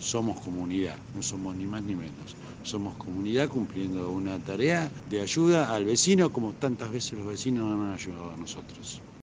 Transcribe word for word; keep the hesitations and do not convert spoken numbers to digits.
somos comunidad, no somos ni más ni menos. Somos comunidad cumpliendo una tarea de ayuda al vecino como tantas veces los vecinos nos han ayudado a nosotros.